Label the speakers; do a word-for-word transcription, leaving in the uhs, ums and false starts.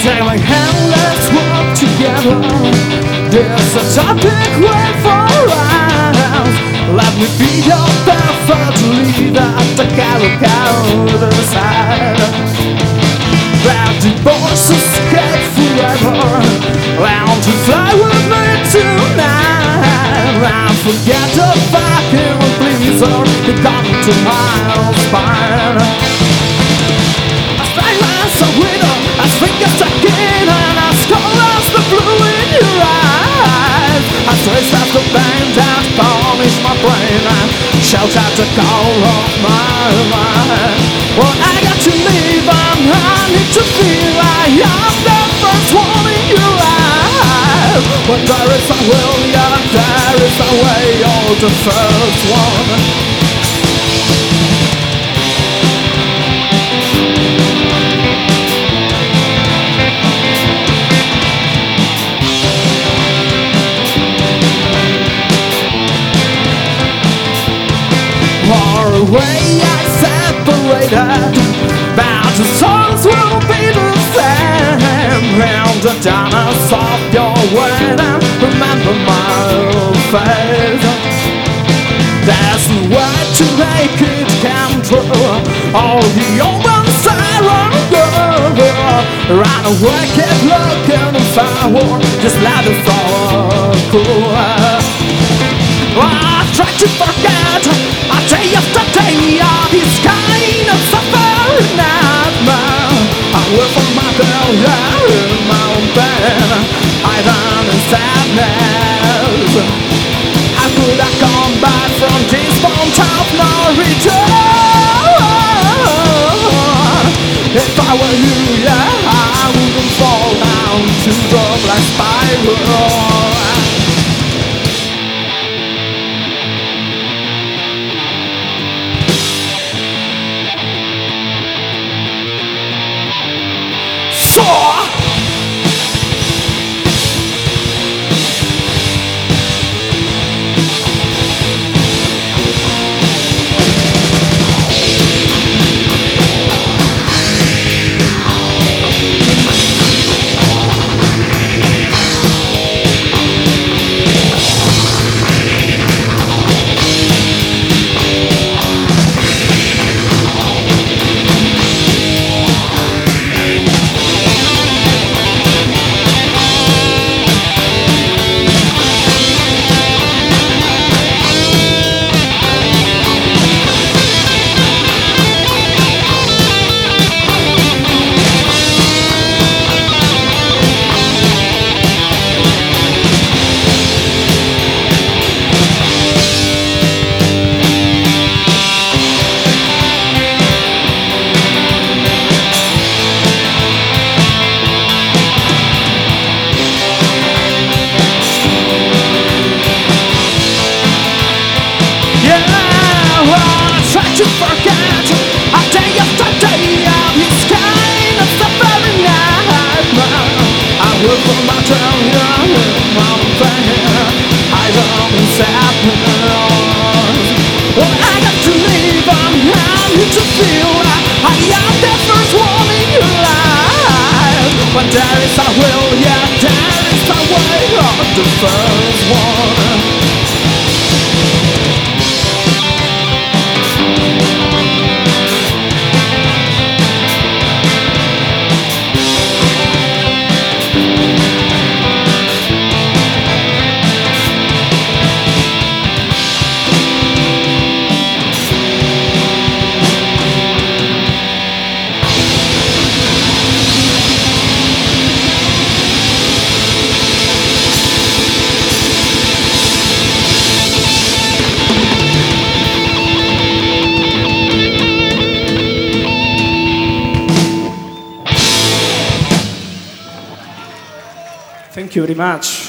Speaker 1: Take my hand, let's walk together. There's a topic way for us. Let me be your perfect leader. The other side. That the voices escape forever. Learn to fly with me tonight. And forget the fucking blizzard. You come to my spine. As silence a winner, as fingers again, and as colors the blue in your eyes. As trace of the pain that polish my brain and shout at the call of my mind. Well, I got to leave and I need to feel I am the first one in your life. When there is a will, yeah, there is a way, you're the first one. Far away I separated, but the songs will be the same. Round the darkness of your way, remember my face. There's no way to make it come true. All the open siren girl, run away, keep looking forward, just let it fall cool. I try to forget a day after day of this kind of suffering nightmare. I work for my girl, yeah, in my own pain. I done in sadness. How could I come back from this point of no return? If I were you, yeah, I wouldn't fall down to the black spiral. To forget a day after day of this kind of suffering nightmare. I work for my town, yeah, in my own pain. I don't sadness. Well, I got to leave and I need to feel like I am the first one in your life. When there is a will, yeah, there is a way of the first one.
Speaker 2: Thank you very much.